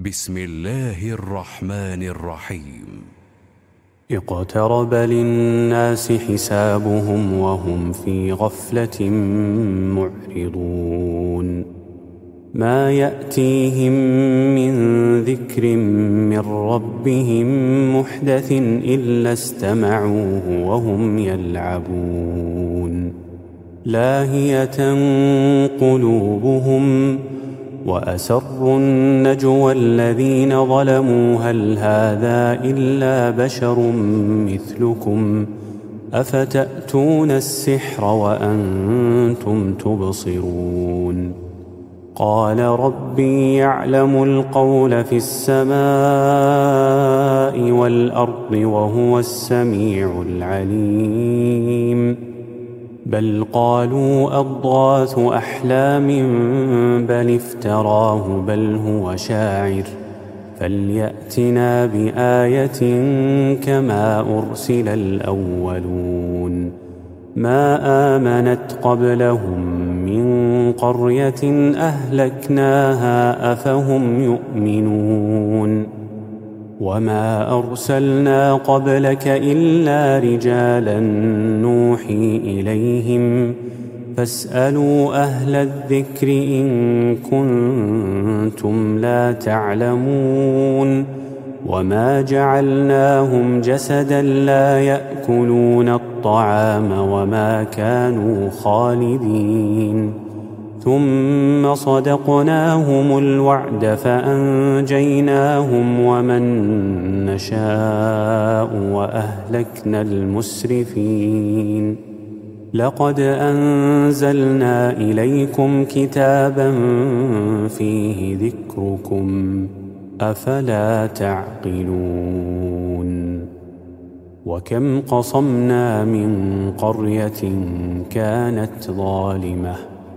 بسم الله الرحمن الرحيم. اقترب للناس حسابهم وهم في غفلة معرضون. ما يأتيهم من ذكر من ربهم محدث إلا استمعوه وهم يلعبون. لاهية قلوبهم وأسروا النجوى الذين ظلموا هل هذا إلا بشر مثلكم أفتأتون السحر وأنتم تبصرون. قال ربي يعلم القول في السماء والأرض وهو السميع العليم. بل قالوا أضغاث أحلام بل افتراه بل هو شاعر فليأتنا بآية كما أرسل الأولون. ما آمنت قبلهم من قرية أهلكناها أفهم يؤمنون. وما أرسلنا قبلك إلا رجالا نوحي إليهم فاسألوا أهل الذكر إن كنتم لا تعلمون. وما جعلناهم جسدا لا يأكلون الطعام وما كانوا خالدين. ثم صدقناهم الوعد فأنجيناهم ومن نشاء وأهلكنا المسرفين. لقد أنزلنا إليكم كتابا فيه ذكركم أفلا تعقلون. وكم قصمنا من قرية كانت ظالمة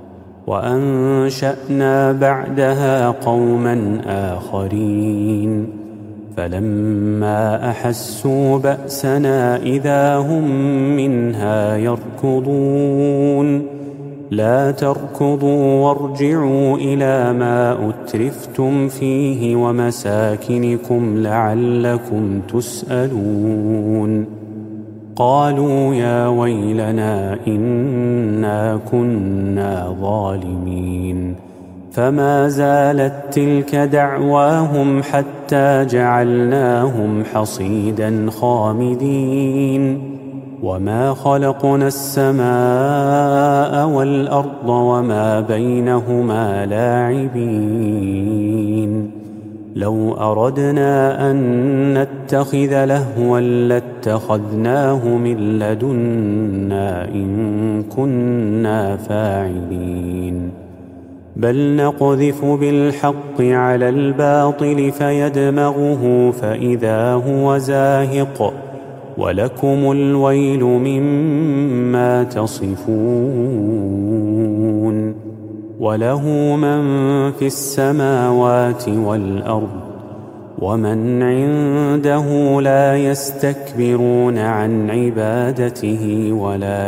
وأنشأنا بعدها قوما آخرين فلما أحسوا بأسنا إذا هم منها يركضون. لا تركضوا وارجعوا إلى ما أترفتم فيه ومساكنكم لعلكم تسألون. قالوا يا ويلنا إنا كنا ظالمين. فما زالت تلك دعواهم حتى جعلناهم حصيدا خامدين. وما خلقنا السماء والأرض وما بينهما لاعبين. لو أردنا أن نتخذ لهوا لاتخذناه من لدنا إن كنا فاعلين. بل نقذف بالحق على الباطل فيدمغه فإذا هو زاهق ولكم الويل مما تصفون. وله من في السماوات والأرض ومن عنده لا يستكبرون عن عبادته ولا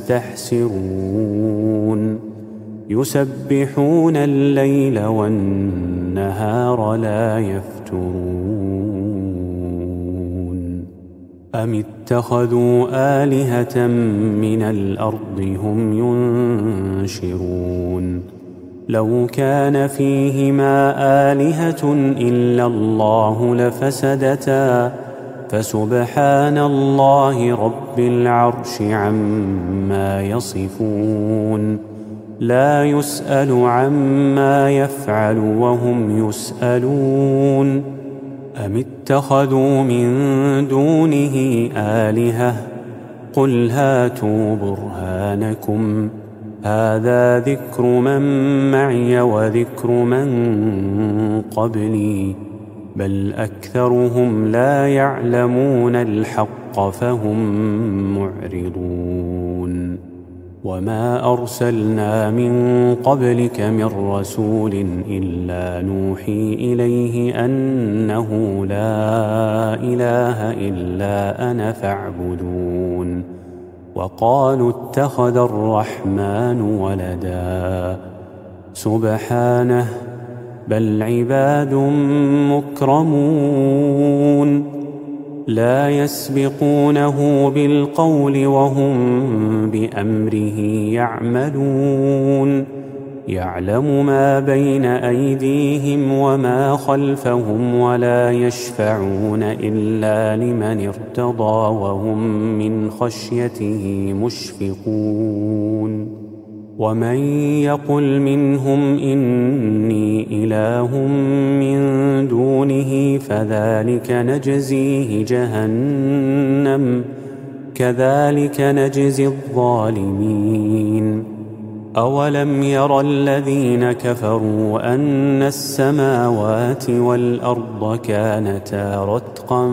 يستحسرون. يسبحون الليل والنهار لا يفترون. أم اتخذوا آلهة من الأرض هم ينشرون. لو كان فيهما آلهة إلا الله لفسدتا فسبحان الله رب العرش عما يصفون. لا يسأل عما يفعل وهم يسألون. أم اتخذوا من دونه آلهة قل هاتوا برهانكم هذا ذكر من معي وذكر من قبلي بل أكثرهم لا يعلمون الحق فهم معرضون. وما أرسلنا من قبلك من رسول إلا نوحي إليه أنه لا إله إلا أنا فاعبدون. وقالوا اتخذ الرحمن ولدا سبحانه بل عباد مكرمون لا يسبقونه بالقول وهم بأمره يعملون يعلم ما بين أيديهم وما خلفهم ولا يشفعون إلا لمن ارتضى وهم من خشيته مشفقون ومن يقل منهم إني إله من دونه فذلك نجزيه جهنم كذلك نجزي الظالمين أولم ير الذين كفروا أن السماوات والأرض كانتا رتقا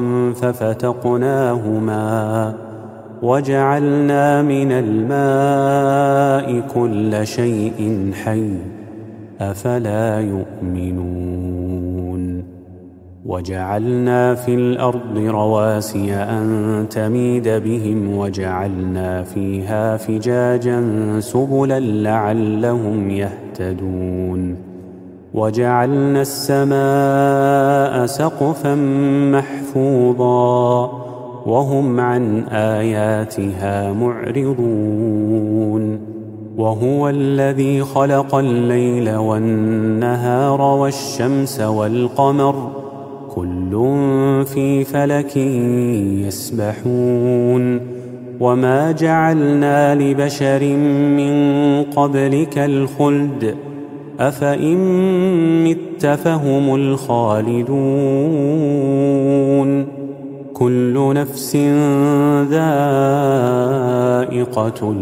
ففتقناهما وجعلنا من الماء كل شيء حي أفلا يؤمنون وجعلنا في الأرض رواسي أن تميد بهم وجعلنا فيها فجاجا سبلا لعلهم يهتدون وجعلنا السماء سقفا محفوظا وهم عن آياتها معرضون وهو الذي خلق الليل والنهار والشمس والقمر كل في فلك يسبحون وما جعلنا لبشر من قبلك الخلد أفإن مت فهم الخالدون كل نفس ذائقة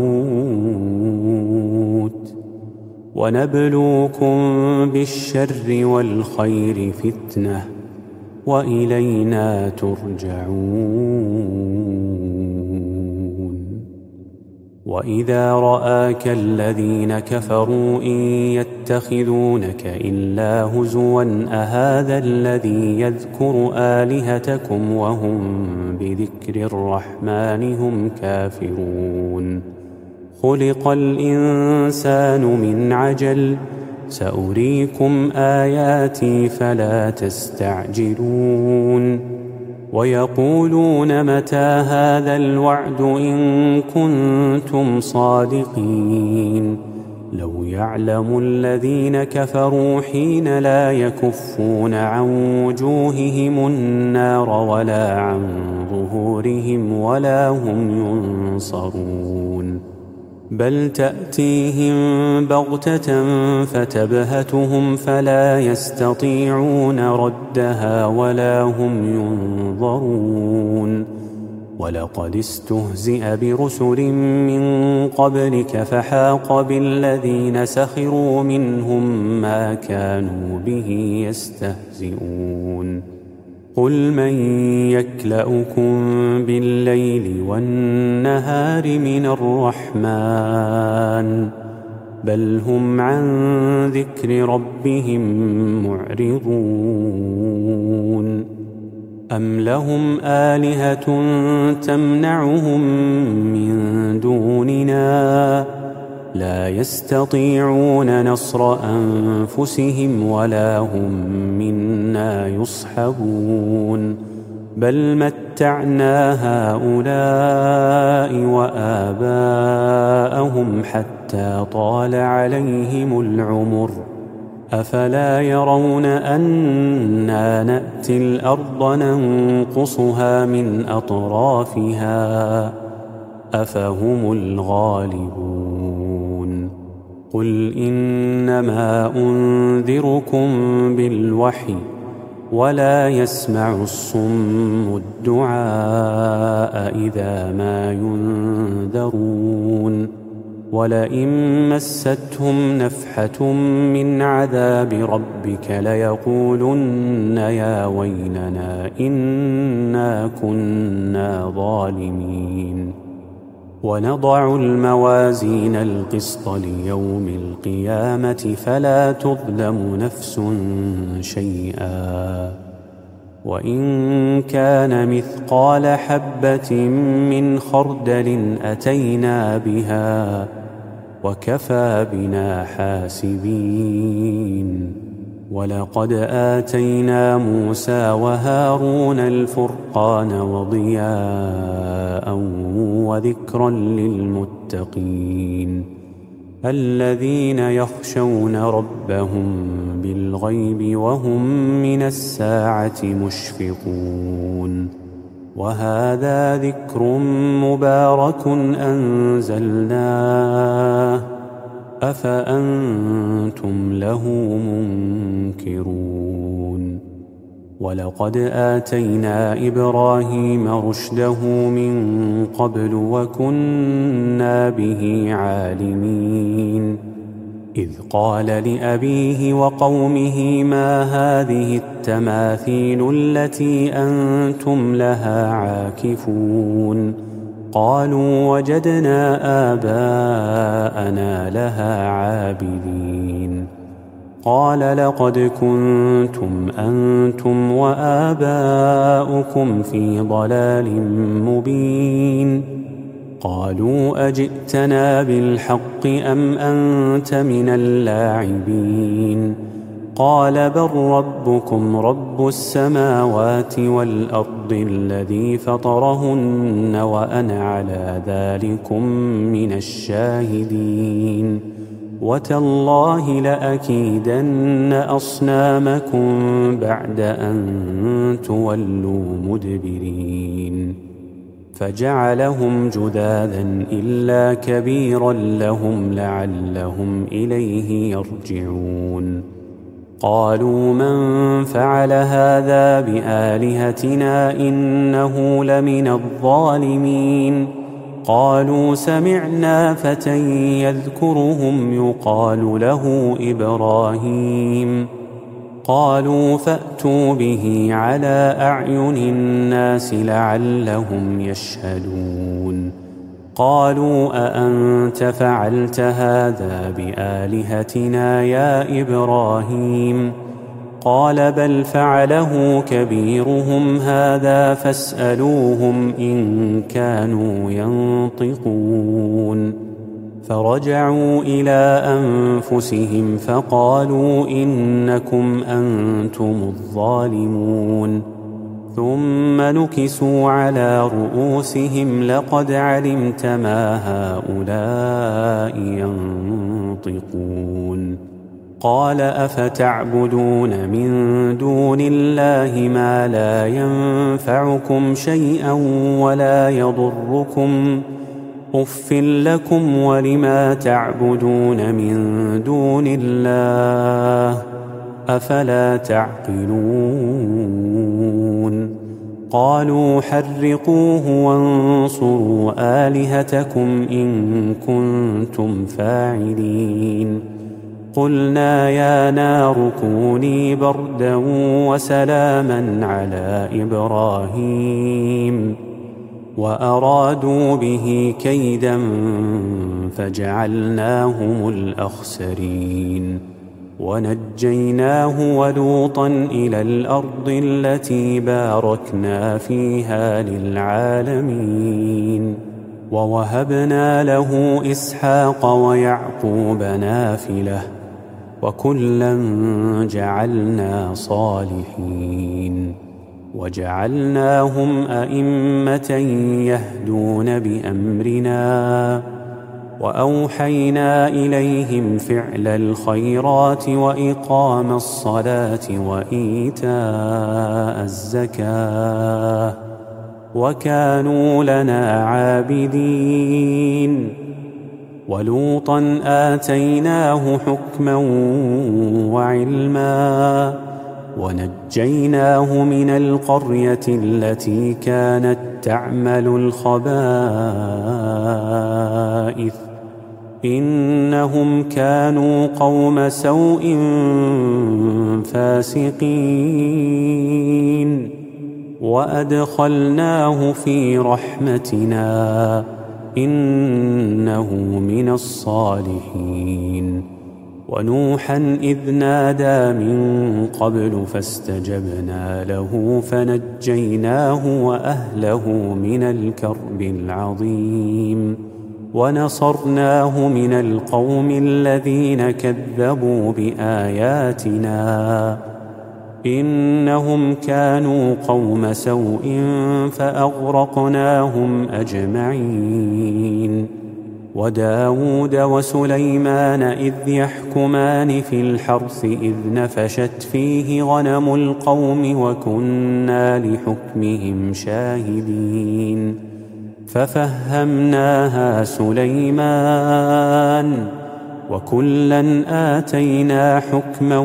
الموت ونبلوكم بالشر والخير فتنة وإلينا ترجعون وإذا رآك الذين كفروا إن يتخذونك إلا هزوا أهذا الذي يذكر آلهتكم وهم بذكر الرحمن هم كافرون خلق الإنسان من عجل سأريكم آياتي فلا تستعجلون ويقولون متى هذا الوعد إن كنتم صادقين لو يعلم الذين كفروا حين لا يكفون عن وجوههم النار ولا عن ظهورهم ولا هم ينصرون بل تأتيهم بغتة فتبهتهم فلا يستطيعون ردها ولا هم ينظرون ولقد استهزئ برسل من قبلك فحاق بالذين سخروا منهم ما كانوا به يستهزئون قل من يكلؤكم بالليل والنهار من الرحمن بل هم عن ذكر ربهم معرضون أم لهم آلهة تمنعهم من دوننا لا يستطيعون نصر أنفسهم ولا هم منا يصحبون بل متعنا هؤلاء وآباءهم حتى طال عليهم العمر أفلا يرون أنا نأتي الأرض ننقصها من أطرافها أفهم الغالبون قل إنما أنذركم بالوحي ولا يسمع الصم الدعاء إذا ما ينذرون ولئن مستهم نفحة من عذاب ربك ليقولن يا ويلنا إنا كنا ظالمين ونضع الموازين القسط ليوم القيامة فلا تظلم نفس شيئا وإن كان مثقال حبة من خردل أتينا بها وكفى بنا حاسبين ولقد آتينا موسى وهارون الفرقان وضياء وذكرا للمتقين الذين يخشون ربهم بالغيب وهم من الساعة مشفقون وهذا ذكر مبارك أنزلناه أفأنتم له منكرون ولقد آتينا إبراهيم رشده من قبل وكنا به عالمين إذ قال لأبيه وقومه ما هذه التماثيل التي أنتم لها عاكفون قالوا وجدنا آباءنا لها عابدين قال لقد كنتم أنتم وآباؤكم في ضلال مبين قالوا أجئتنا بالحق أم أنت من اللاعبين قال بل ربكم رب السماوات والأرض الذي فطرهن وأنا على ذلكم من الشاهدين وتالله لأكيدن أصنامكم بعد أن تولوا مدبرين فجعلهم جذاذا إلا كبيرا لهم لعلهم إليه يرجعون قالوا من فعل هذا بآلهتنا إنه لمن الظالمين قالوا سمعنا فتى يذكرهم يقال له إبراهيم قالوا فأتوا به على أعين الناس لعلهم يشهدون قالوا أأنت فعلت هذا بآلهتنا يا إبراهيم قال بل فعله كبيرهم هذا فاسألوهم إن كانوا ينطقون فرجعوا إلى أنفسهم فقالوا إنكم أنتم الظالمون ثم نكسوا على رؤوسهم لقد علمت ما هؤلاء ينطقون قال أفتعبدون من دون الله ما لا ينفعكم شيئا ولا يضركم أف لكم ولما تعبدون من دون الله أفلا تعقلون قالوا حرقوه وانصروا آلهتكم إن كنتم فاعلين قلنا يا نار كوني بردا وسلاما على إبراهيم وأرادوا به كيدا فجعلناهم الأخسرين ونجيناه ولوطا إلى الأرض التي باركنا فيها للعالمين ووهبنا له إسحاق ويعقوب نافلة وكلا جعلنا صالحين وجعلناهم أئمة يهدون بأمرنا وأوحينا إليهم فعل الخيرات وإقام الصلاة وإيتاء الزكاة وكانوا لنا عابدين ولوطا آتيناه حكما وعلما ونجيناه من القرية التي كانت تعمل الخبائث إنهم كانوا قوم سوء فاسقين وأدخلناه في رحمتنا إنه من الصالحين ونوحا إذ نادى من قبل فاستجبنا له فنجيناه وأهله من الكرب العظيم ونصرناه من القوم الذين كذبوا بآياتنا إنهم كانوا قوم سوء فأغرقناهم أجمعين. وداود وسليمان إذ يحكمان في الحرث إذ نفشت فيه غنم القوم وكنا لحكمهم شاهدين ففهمناها سليمان وكلا آتينا حكما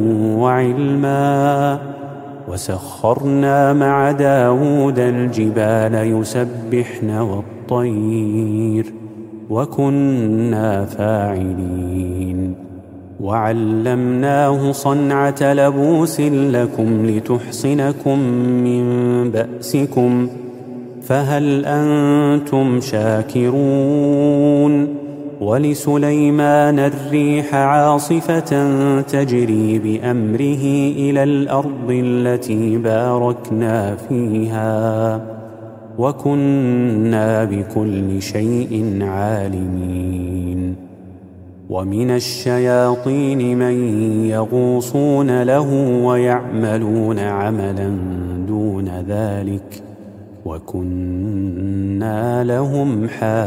وعلما وسخرنا مع داود الجبال يسبحن والطير وكنا فاعلين وعلمناه صنعة لبوس لكم لتحصنكم من بأسكم فهل أنتم شاكرون. ولسليمان الريح عاصفة تجري بأمره إلى الأرض التي باركنا فيها وكنا بكل شيء عالمين. ومن الشياطين من يغوصون له ويعملون عملا دون ذلك وكنا لهم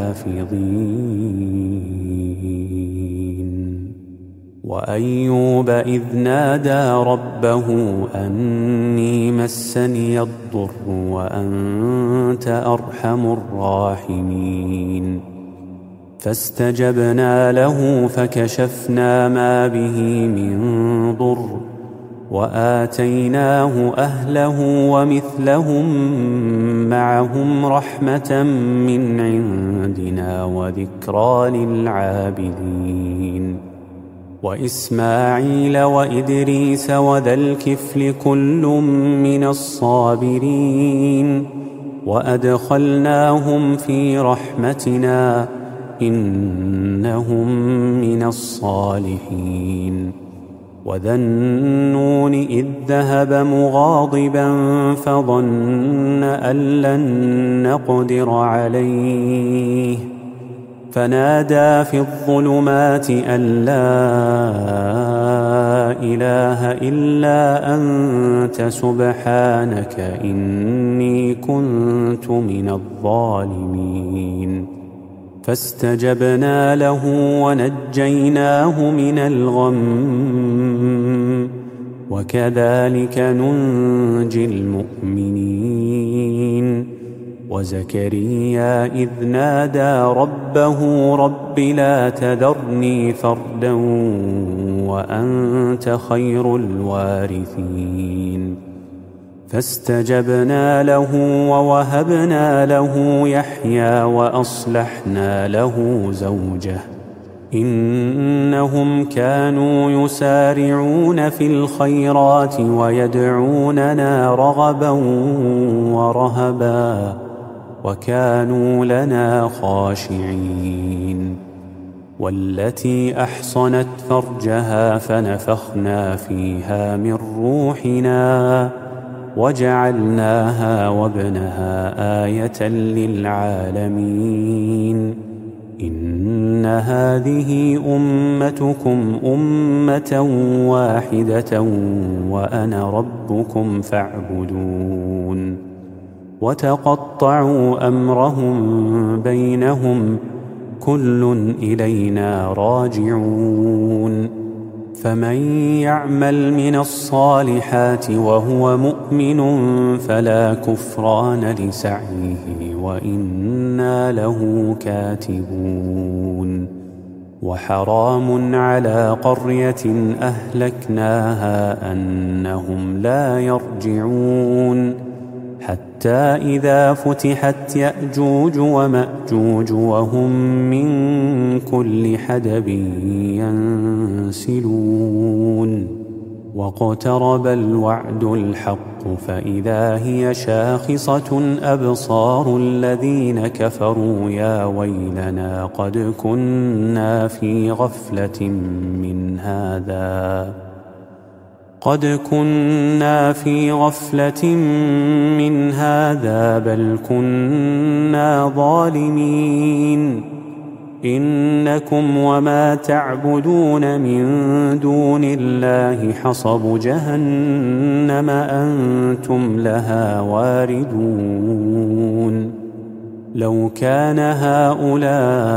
حافظين. وأيوب إذ نادى ربه أني مسني الضر وأنت أرحم الراحمين فاستجبنا له فكشفنا ما به من ضر وآتيناه أهله ومثلهم معهم رحمة من عندنا وذكرى للعابدين. وإسماعيل وإدريس وذا الكفل كل من الصابرين وأدخلناهم في رحمتنا إنهم من الصالحين. وذا النون إذ ذهب مغاضبا فظن أن لن نقدر عليه فنادى في الظلمات أن لا إله إلا أنت سبحانك إني كنت من الظالمين فاستجبنا له ونجيناه من الغم وكذلك ننجي المؤمنين. وزكريا إذ نادى ربه رب لا تذرني فردا وأنت خير الوارثين فاستجبنا له ووهبنا له يحيى وأصلحنا له زوجه إنهم كانوا يسارعون في الخيرات ويدعوننا رغبا ورهبا وكانوا لنا خاشعين. والتي أحصنت فرجها فنفخنا فيها من روحنا وجعلناها وابنها آية للعالمين. إن هذه أمتكم أمة واحدة وأنا ربكم فاعبدون. وتقطعوا أمرهم بينهم كل إلينا راجعون. فمن يعمل من الصالحات وهو مؤمن فلا كفران لسعيه وإنا له كاتبون. وحرام على قرية أهلكناها أنهم لا يرجعون حتى إذا فتحت يأجوج ومأجوج وهم من كل حدب ينسلون. واقترب الوعد الحق فإذا هي شاخصة أبصار الذين كفروا يا ويلنا قد كنا في غفلة من هذا بل كنا ظالمين. إنكم وما تعبدون من دون الله حصب جهنم أنتم لها واردون لو كان هؤلاء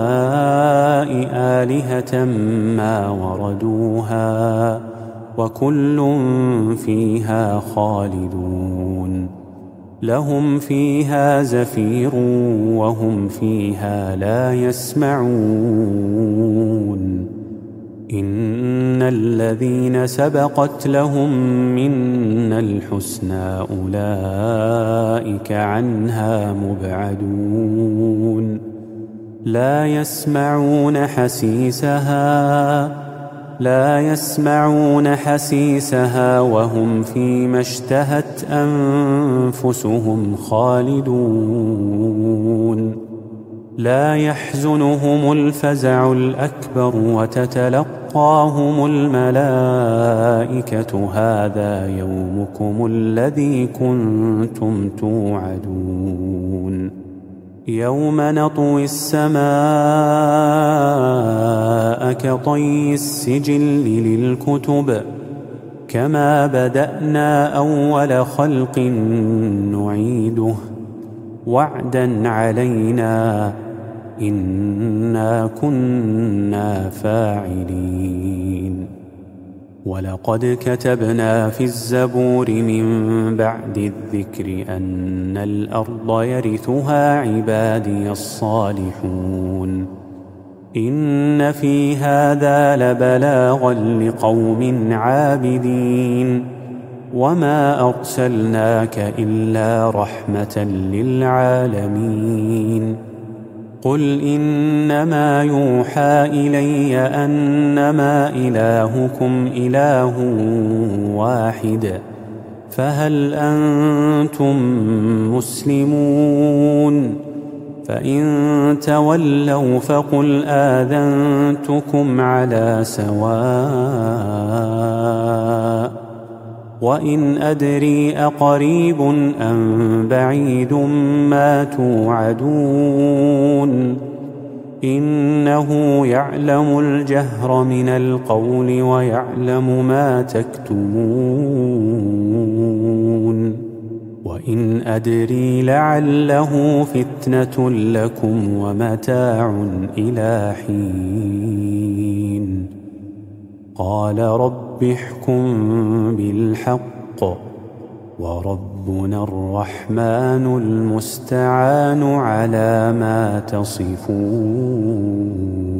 آلهة ما وردوها وكل فيها خالدون لهم فيها زفير وهم فيها لا يسمعون إن الذين سبقت لهم منا الحسنى أولئك عنها مبعدون لا يسمعون حسيسها وهم فيما اشتهت أنفسهم خالدون لا يحزنهم الفزع الأكبر وتتلقاهم الملائكة هذا يومكم الذي كنتم توعدون يوم نطوي السماء كطي السجل للكتب كما بدأنا أول خلق نعيده وعدا علينا إنا كنا فاعلين ولقد كتبنا في الزبور من بعد الذكر أن الأرض يرثها عبادي الصالحون إن في هذا لبلاغا لقوم عابدين وما أرسلناك إلا رحمة للعالمين قل إنما يوحى إلي أنما إلهكم إله واحد فهل أنتم مسلمون فإن تولوا فقل آذنتكم على سواء وإن أدري أقريب أم بعيد ما توعدون إنه يعلم الجهر من القول ويعلم ما تكتمون وإن أدري لعله فتنة لكم ومتاع إلى حين قال رب احكم بالحق وربنا الرحمن المستعان على ما تصفون